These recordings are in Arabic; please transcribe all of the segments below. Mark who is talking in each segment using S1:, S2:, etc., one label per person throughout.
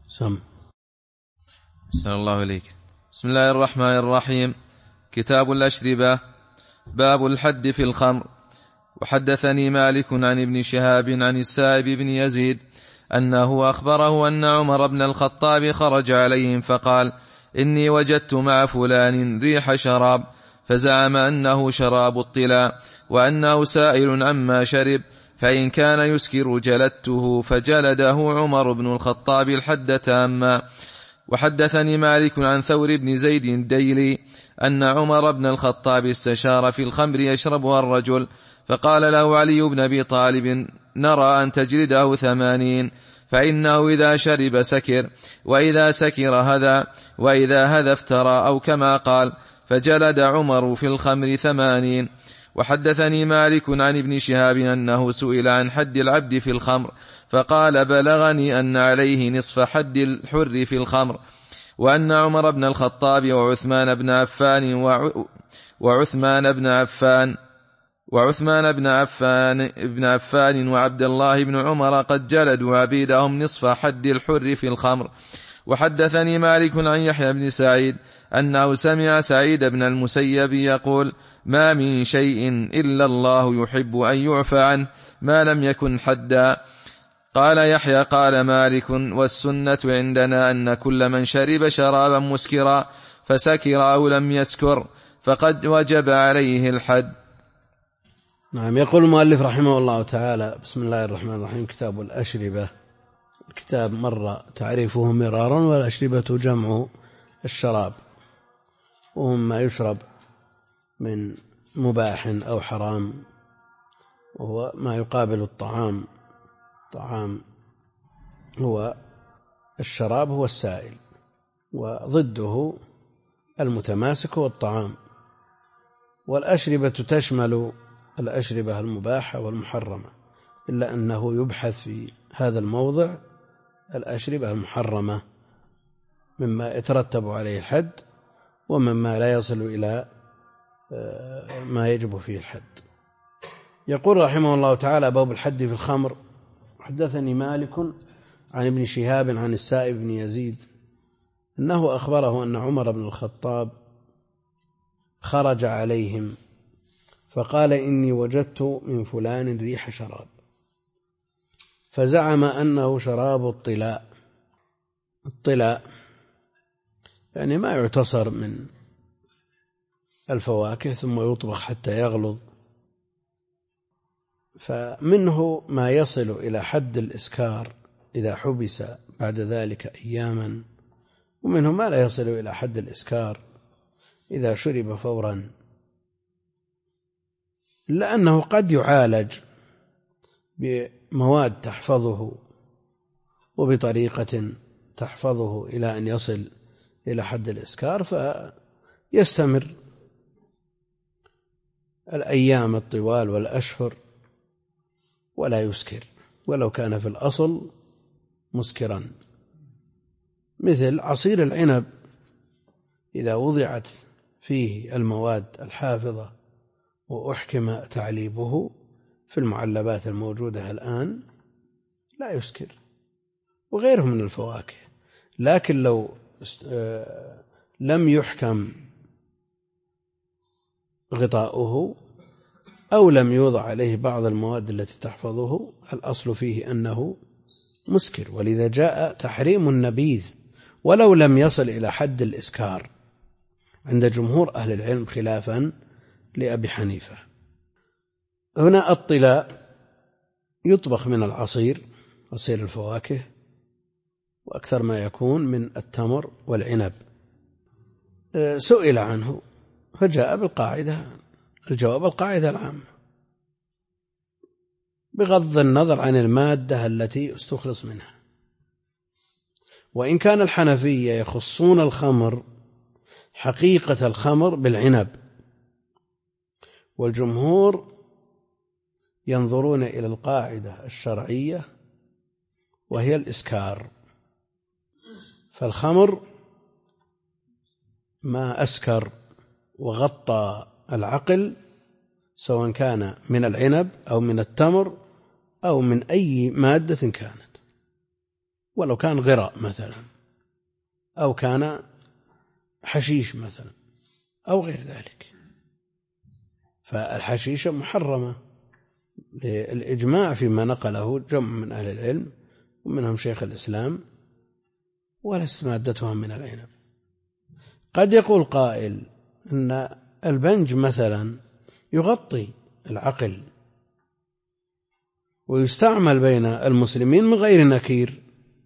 S1: سم.
S2: بسم الله إليك. بسم الله الرحمن الرحيم. كتاب الأشربة. باب الحد في الخمر. وحدثني مالك عن ابن شهاب عن السائب بن يزيد أنه أخبره أن عمر بن الخطاب خرج عليهم فقال: إني وجدت مع فلان ريح شراب، فزعم أنه شراب الطلاء، وأنه سائل عما شرب، فإن كان يسكر جلدته، فجلده عمر بن الخطاب الحد تاما. وحدثني مالك عن ثور بن زيد الديلي أن عمر بن الخطاب استشار في الخمر يشربها الرجل، فقال له علي بن أبي طالب: نرى أن تجلده 80، فإنه إذا شرب سكر، وإذا سكر هذا، وإذا هذا افترى، أو كما قال، فجلد عمر في الخمر 80. وحدثني مالك عن ابن شهاب أنه سئل عن حد العبد في الخمر، فقال: بلغني أن عليه نصف حد الحر في الخمر، وأن عمر بن الخطاب وعثمان بن عفان وعبد الله بن عمر قد جلدوا عبيدهم نصف حد الحر في الخمر. وحدثني مالك عن يحيى بن سعيد أنه سمع سعيد بن المسيب يقول: ما من شيء إلا الله يحب أن يعفى عنه ما لم يكن حدا. قال يحيى: قال مالك: والسنة عندنا أن كل من شرب شرابا مسكرا فسكر أو لم يسكر فقد وجب عليه الحد.
S1: نعم. يقول المؤلف رحمه الله تعالى: بسم الله الرحمن الرحيم. كتاب الأشربة. الكتاب مر تعريفه مرارا، والأشربة جمع الشراب، وهم ما يشرب من مباح أو حرام، وهو ما يقابل الطعام. الطعام هو الشراب، هو السائل، وضده المتماسك هو الطعام. والأشربة تشمل الأشربة المباحة والمحرمة، إلا أنه يبحث في هذا الموضع الأشربة المحرمة مما يترتب عليه الحد، ومما لا يصل إلى ما يجب فيه الحد. يقول رحمه الله تعالى: باب الحد في الخمر. حدثني مالك عن ابن شهاب عن السائب بن يزيد أنه أخبره أن عمر بن الخطاب خرج عليهم فقال: إني وجدت من فلان ريح شراب، فزعم أنه شراب الطلاء. الطلاء يعني ما يعتصر من الفواكه ثم يطبخ حتى يغلظ، فمنه ما يصل إلى حد الإسكار إذا حبس بعد ذلك أياما، ومنه ما لا يصل إلى حد الإسكار إذا شرب فورا، لأنه قد يعالج بمواد تحفظه وبطريقة تحفظه إلى أن يصل إلى حد الإسكار، فيستمر الأيام الطوال والأشهر ولا يسكر ولو كان في الأصل مسكرا. مثل عصير العنب إذا وضعت فيه المواد الحافظة وأحكم تعليبه في المعلبات الموجودة الآن لا يسكر، وغيره من الفواكه. لكن لو لم يحكم غطاؤه أو لم يوضع عليه بعض المواد التي تحفظه، الأصل فيه أنه مسكر، ولذا جاء تحريم النبيذ ولو لم يصل إلى حد الإسكار عند جمهور أهل العلم، خلافا لأبي حنيفة. هنا الطلاء يطبخ من العصير، عصير الفواكه، وأكثر ما يكون من التمر والعنب. سئل عنه فجاء بالقاعدة، الجواب القاعدة العامة بغض النظر عن المادة التي استخلص منها. وإن كان الحنفية يخصون الخمر حقيقة الخمر بالعنب، والجمهور ينظرون إلى القاعدة الشرعية وهي الإسكار. فالخمر ما أسكر وغطى العقل، سواء كان من العنب أو من التمر أو من أي مادة كانت، ولو كان غراء مثلا أو كان حشيش مثلا أو غير ذلك. فالحشيشة محرمة للإجماع فيما نقله جمع من أهل العلم ومنهم شيخ الإسلام، وليست مادتها من العنب. قد يقول قائل أن البنج مثلا يغطي العقل ويستعمل بين المسلمين من غير نكير،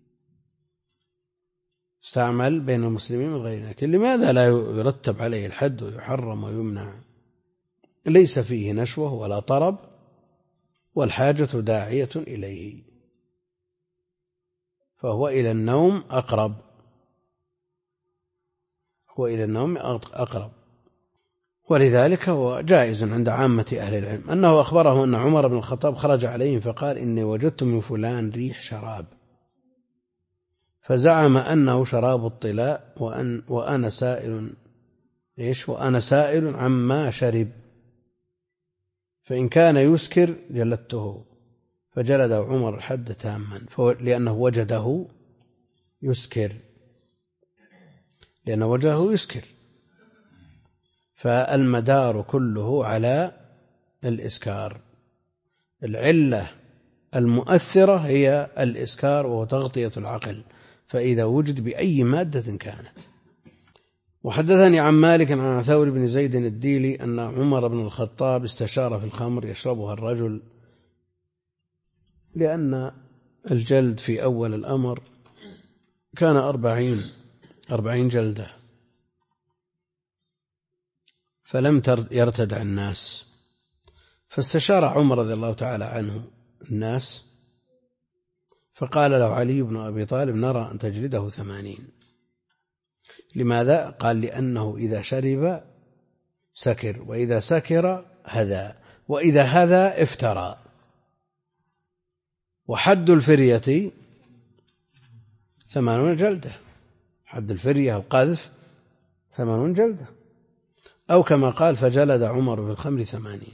S1: استعمل بين المسلمين من غير نكير، لماذا لا يرتب عليه الحد ويحرم ويمنع؟ ليس فيه نشوة ولا طرب والحاجة داعية إليه، فهو إلى النوم أقرب، هو إلى النوم أقرب. ولذلك هو جائز عند عامة أهل العلم. أنه أخبره أن عمر بن الخطاب خرج عليهم فقال إني وجدت من فلان ريح شراب، فزعم أنه شراب الطلاء وأنا سائل عما شرب، فإن كان يسكر جلدته، فجلد عمر الحد تاما لأنه وجده يسكر، فالمدار كله على الإسكار. العلة المؤثرة هي الإسكار وهو تغطية العقل، فإذا وجد بأي مادة كانت. وحدثني عن مالك عن ثور بن زيد الديلي أن عمر بن الخطاب استشار في الخمر يشربها الرجل، لأن الجلد في أول الأمر كان 40 جلدة، فلم يرتدع الناس، فاستشار عمر رضي الله تعالى عنه الناس، فقال له علي بن أبي طالب نرى أن تجلده 80. لماذا؟ قال لأنه إذا شرب سكر، وإذا سكر هذا، وإذا هذا افترى. وحد الفرية 80 جلدة، حد الفرية القذف 80 جلدة، أو كما قال فجلد عمر بالخمر 80.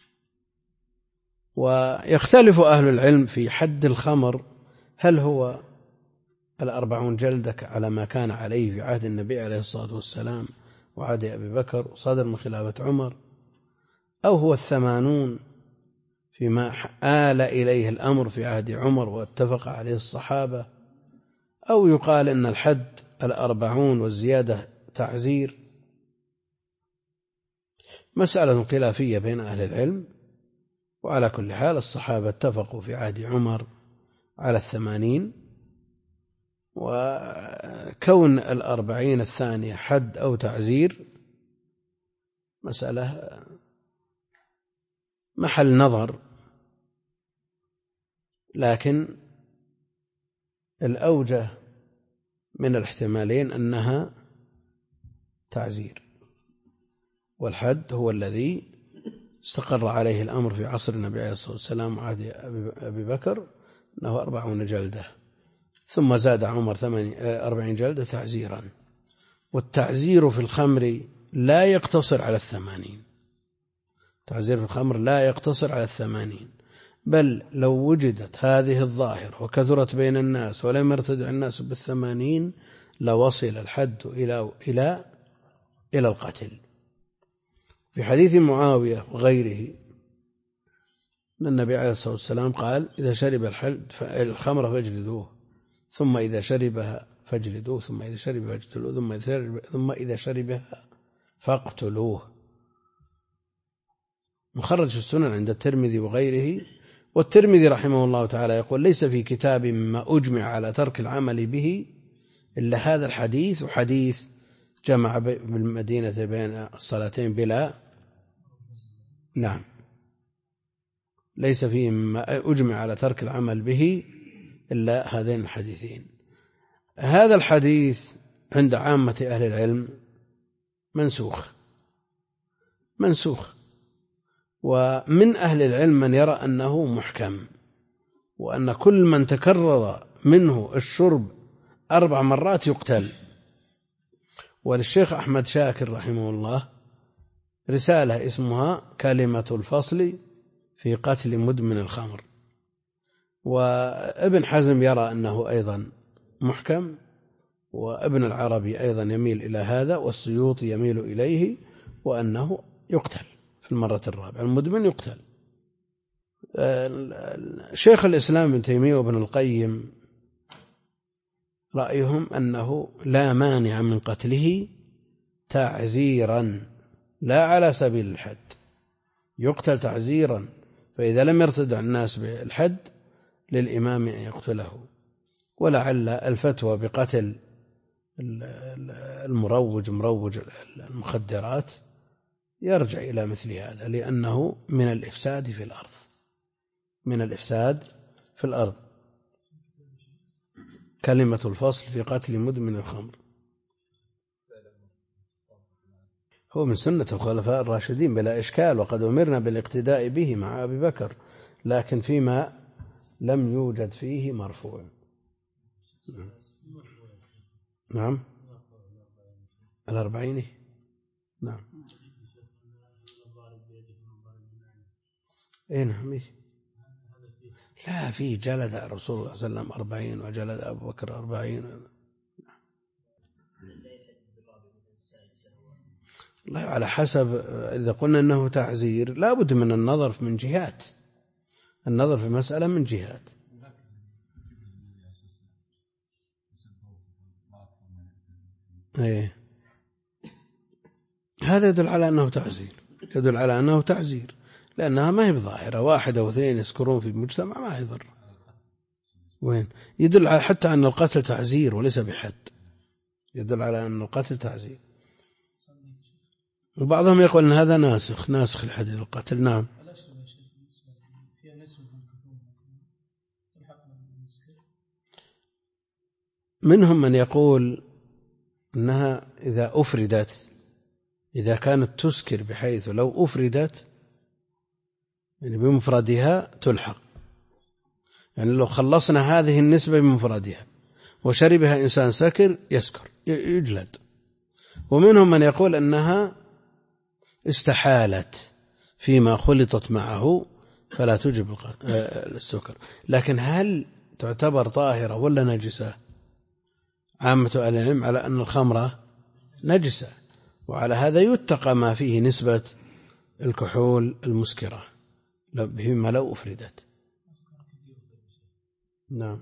S1: ويختلف أهل العلم في حد الخمر، هل هو 40 جلدة على ما كان عليه في عهد النبي عليه الصلاة والسلام وعهد أبي بكر وصدر من خلافة عمر، أو هو 80 فيما آل إليه الأمر في عهد عمر واتفق عليه الصحابة، أو يقال إن الحد 40 والزيادة تعزير. مسألة خلافية بين أهل العلم، وعلى كل حال الصحابة اتفقوا في عهد عمر على 80، وكون 40 الثانية حد أو تعزير مسألة محل نظر، لكن الأوجه من الاحتمالين أنها تعزير، والحد هو الذي استقر عليه الأمر في عصر النبي عليه الصلاة والسلام وعهد أبي بكر، أنه 40 جلدة، ثم زاد عمر 40 جلدة تعزيرا. والتعزير في الخمر لا يقتصر على 80، تعزير في الخمر لا يقتصر على 80، بل لو وجدت هذه الظاهرة وكثرت بين الناس ولم يرتدع الناس 80 لوصل الحد إلى القتل. في حديث معاوية وغيره أن النبي عليه الصلاة والسلام قال إذا شرب الخمر فاجلدوه، ثم إذا شربها فاجلدوه، ثم إذا شربها فاجلدوه، ثم إذا شربها فاقتلوه. مخرج في السنن عند الترمذي وغيره. والترمذي رحمه الله تعالى يقول ليس في كتاب ما أجمع على ترك العمل به إلا هذا الحديث، وحديث جمع بالمدينة بين الصلاتين بلا ليس فيه ما أجمع على ترك العمل به إلا هذين الحديثين. هذا الحديث عند عامة أهل العلم منسوخ، ومن أهل العلم من يرى أنه محكم، وأن كل من تكرر منه الشرب 4 مرات يقتل. وللشيخ أحمد شاكر رحمه الله رسالة اسمها كلمة الفصل في قتل مدمن الخمر. وابن حزم يرى أنه أيضا محكم، وابن العربي أيضا يميل إلى هذا، والسيوطي يميل إليه، وأنه يقتل في المرة الرابعة، المدمن يقتل. شيخ الإسلام ابن تيمية وابن القيم رأيهم أنه لا مانع من قتله تعزيرا لا على سبيل الحد، يقتل تعزيرا، فإذا لم يرتدع الناس بالحد للإمام أن يقتله. ولعل الفتوى بقتل مروج المخدرات يرجع إلى مثل هذا، لأنه من الإفساد في الأرض، من الإفساد في الأرض. كلمة الفصل في قتل مدمن الخمر هو من سنة الخلفاء الراشدين بلا إشكال، وقد أمرنا بالاقتداء به مع أبي بكر، لكن فيما لم يوجد فيه مرفوع. نعم 40. نعم نعم. لا، في جلد الرسول صلى الله عليه وسلم 40 وجلد أبو بكر 40. الله على حسب. إذا قلنا أنه تعزير لا بد من النظر من جهات، النظر في المسألة من جهات. إيه. هذا يدل على أنه تعزير، يدل على أنه تعزير، لأنها ما هي بظاهرة، 1 أو 2 يسكرون في المجتمع ما يضر. وين يدل على حتى أن القتل تعزير وليس بحد، يدل على أن القتل تعزير. وبعضهم يقول أن هذا ناسخ الحديث القتل. نعم. منهم من يقول أنها إذا أفردت، إذا كانت تسكر بحيث لو أفردت يعني بمفردها تلحق، يعني لو خلصنا هذه النسبة بمفردها وشربها إنسان سكر يسكر يجلد. ومنهم من يقول أنها استحالت فيما خلطت معه فلا توجب السكر. لكن هل تعتبر طاهرة ولا نجسة؟ عامة العلم على أن الخمرة نجسة، وعلى هذا يتقى ما فيه نسبة الكحول المسكرة بما لو أفردت. نعم.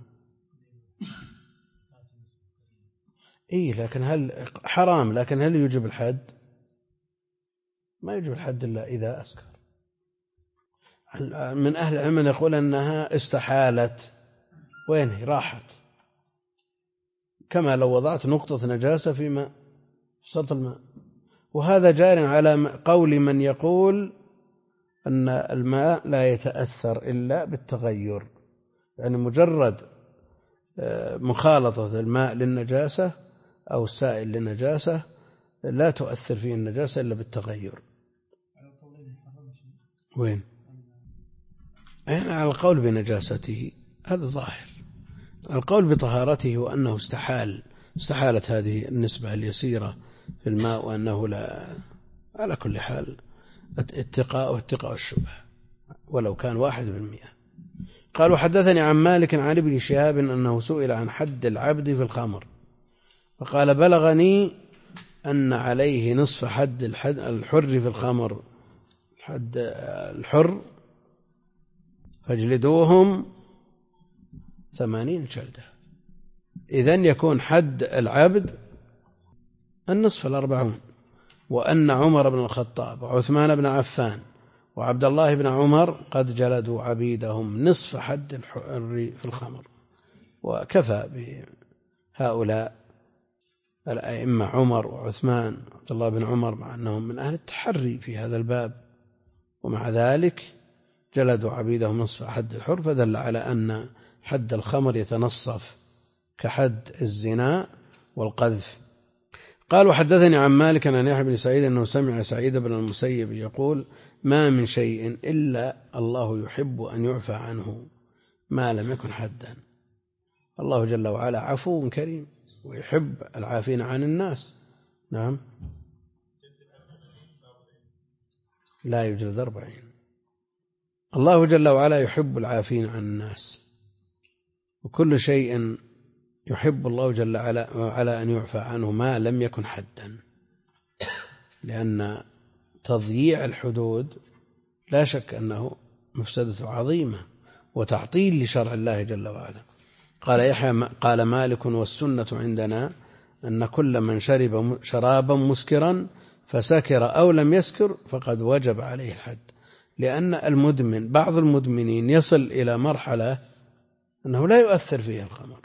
S1: لكن هل حرام، لكن هل يجب الحد؟ ما يجب الحد إلا إذا أسكر. من أهل العلم يقول أنها استحالت، وين راحت، كما لو وضعت نقطة نجاسة في وسط الماء. وهذا جار على قول من يقول أن الماء لا يتأثر إلا بالتغير، يعني مجرد مخالطة الماء للنجاسة أو السائل للنجاسة لا تؤثر فيه النجاسة إلا بالتغير. وين؟ يعني على القول بنجاسته هذا ظاهر، القول بطهارته وأنه استحالت هذه النسبة اليسيرة في الماء، وأنه لا، على كل حال اتقاء الشبهة ولو كان 1%. قال وحدثني عن مالك عن ابن شهاب أنه سئل عن حد العبد في الخمر فقال بلغني أن عليه نصف حد الحر في الخمر، حد الحر فاجلدوهم 80 جلدة. إذن يكون حد العبد النصف 40. وأن عمر بن الخطاب وعثمان بن عفان وعبد الله بن عمر قد جلدوا عبيدهم نصف حد الحر في الخمر. وكفى بهؤلاء الأئمة عمر وعثمان وعبد الله بن عمر مع أنهم من أهل التحري في هذا الباب، ومع ذلك جلدوا عبيدهم نصف حد الحر، فدل على أن حد الخمر يتنصف كحد الزنا والقذف. قال وحدثني عن مالك عن يحيى بن سعيد أنه سمع سعيد بن المسيب يقول ما من شيء إلا الله يحب أن يعفى عنه ما لم يكن حدا. الله جل وعلا عفو كريم ويحب العافين عن الناس. نعم. لا يوجد 40. الله جل وعلا يحب العافين عن الناس، وكل شيء يحب الله جل وعلا أن يعفى عنه ما لم يكن حدا، لأن تضييع الحدود لا شك أنه مفسدة عظيمة وتعطيل لشرع الله جل وعلا. قال يحيى قال مالك والسنة عندنا أن كل من شرب شرابا مسكرا فسكر أو لم يسكر فقد وجب عليه الحد، لأن المدمن بعض المدمنين يصل إلى مرحلة أنه لا يؤثر فيه الخمر،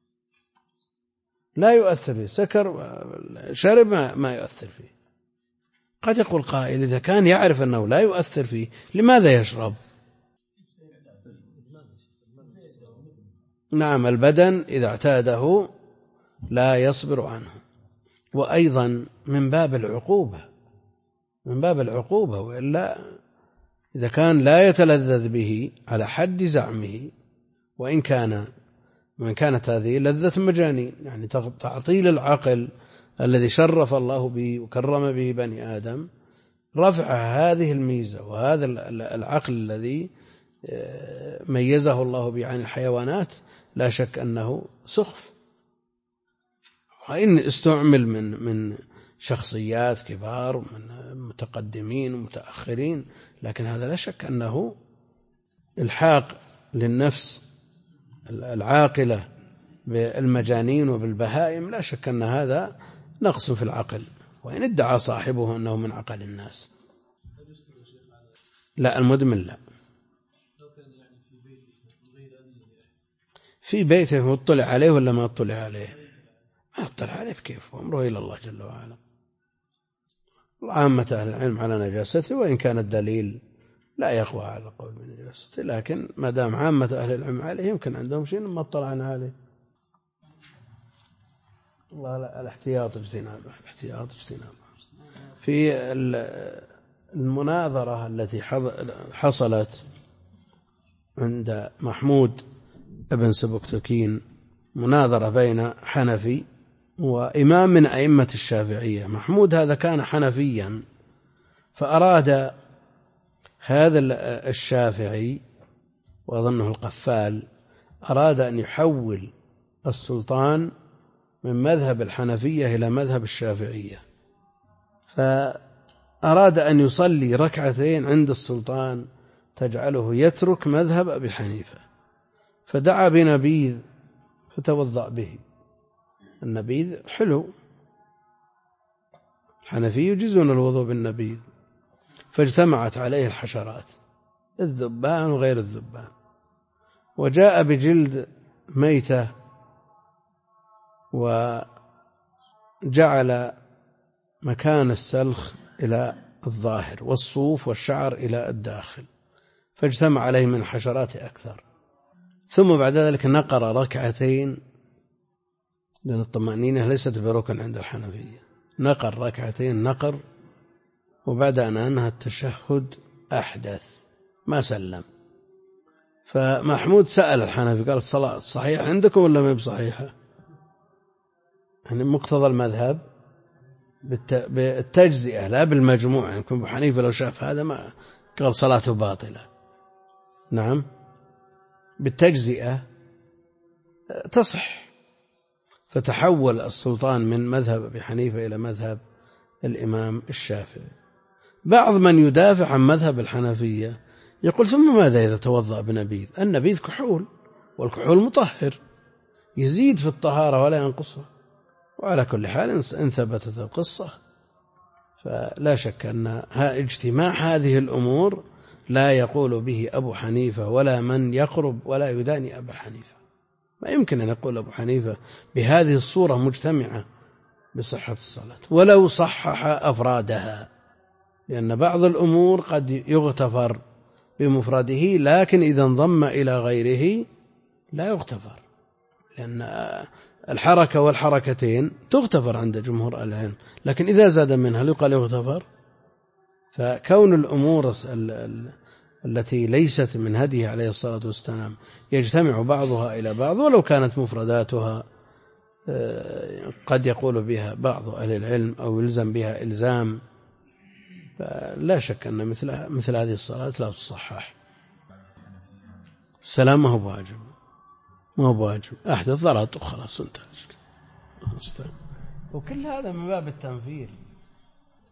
S1: لا يؤثر فيه، سكر شرب ما يؤثر فيه. قد يقول قائل إذا كان يعرف أنه لا يؤثر فيه لماذا يشرب؟ نعم، البدن إذا اعتاده لا يصبر عنه. وأيضا من باب العقوبة، وإلا إذا كان لا يتلذذ به على حد زعمه، وإن كانت هذه لذة مجانين، يعني تعطيل العقل الذي شرف الله به وكرم به بني آدم، رفع هذه الميزة وهذا العقل الذي ميزه الله به عن الحيوانات، لا شك أنه سخف. وإن استعمل من شخصيات كبار من متقدمين ومتأخرين، لكن هذا لا شك أنه الحاق للنفس العاقلة بالمجانين وبالبهائم، لا شك أن هذا نقص في العقل، وإن ادعى صاحبه أنه من عقل الناس. لا، المدمن لا. في بيته مطلع عليه ولا ما اطلع عليه؟ ما اطلع عليه كيف، وأمره إلى الله جل وعلا. عامة أهل العلم على نجاسته، وإن كان الدليل لا يقوى على القول بنجاسته، لكن ما دام عامة أهل العلم عليه يمكن عندهم شيء ما اطلعنا عليه. الله لا، الاحتياط اجتنابه. في المناظرة التي حصلت عند محمود ابن سبكتكين، مناظرة بين حنفي وإمام من أئمة الشافعية. محمود هذا كان حنفيا، فأراد هذا الشافعي وأظنه القفال أراد أن يحول السلطان من مذهب الحنفية إلى مذهب الشافعية، فأراد أن يصلي ركعتين عند السلطان تجعله يترك مذهب أبي حنيفة، فدعا بنبيذ فتوضأ به. النبيذ حلو، الحنفي يجيزون الوضوء بالنبيذ، فاجتمعت عليه الحشرات، الذبان وغير الذبان، وجاء بجلد ميتة وجعل مكان السلخ إلى الظاهر والصوف والشعر إلى الداخل، فاجتمع عليه من الحشرات أكثر. ثم بعد ذلك نقر ركعتين، لأن الطمأنينة ليست بركن عند الحنفية، نقر ركعتين نقر، وبعد أن أنهى التشهد أحدث ما سلم. فمحمود سأل الحنفي قال الصلاة صحيحة عندكم ولا ما بصحيحة؟ يعني مقتضى المذهب بالتجزئة لا بالمجموع، يعني أبو حنيفة لو شاف هذا ما قال صلاته باطلة. نعم، بالتجزئة تصح. فتحول السلطان من مذهب أبي حنيفة إلى مذهب الإمام الشافعي. بعض من يدافع عن مذهب الحنفية يقول ثم ماذا إذا توضأ بنبيذ؟ النبيذ كحول، والكحول مطهر يزيد في الطهارة ولا ينقصها. وعلى كل حال إن ثبتت القصة فلا شك أن اجتماع هذه الأمور لا يقول به أبو حنيفة ولا من يقرب ولا يداني أبو حنيفة. ما يمكن أن يقول أبو حنيفة بهذه الصورة مجتمعة بصحة الصلاة ولو صحح أفرادها، لأن بعض الأمور قد يغتفر بمفرده، لكن إذا انضم إلى غيره لا يغتفر، لأن الحركة والحركتين تغتفر عند جمهور العلم، لكن إذا زاد منها يقال يغتفر. فكون الأمور التي ليست من هديه عليه الصلاة والسلام يجتمع بعضها إلى بعض ولو كانت مفرداتها قد يقول بها بعض أهل العلم أو يلزم بها إلزام، فلا شك أن مثل هذه الصلاة لا تصحح. السلام ما هو واجب، ما هو بواجب، أحدث ضرط وخلاص انتهى. وكل هذا من باب التنفير.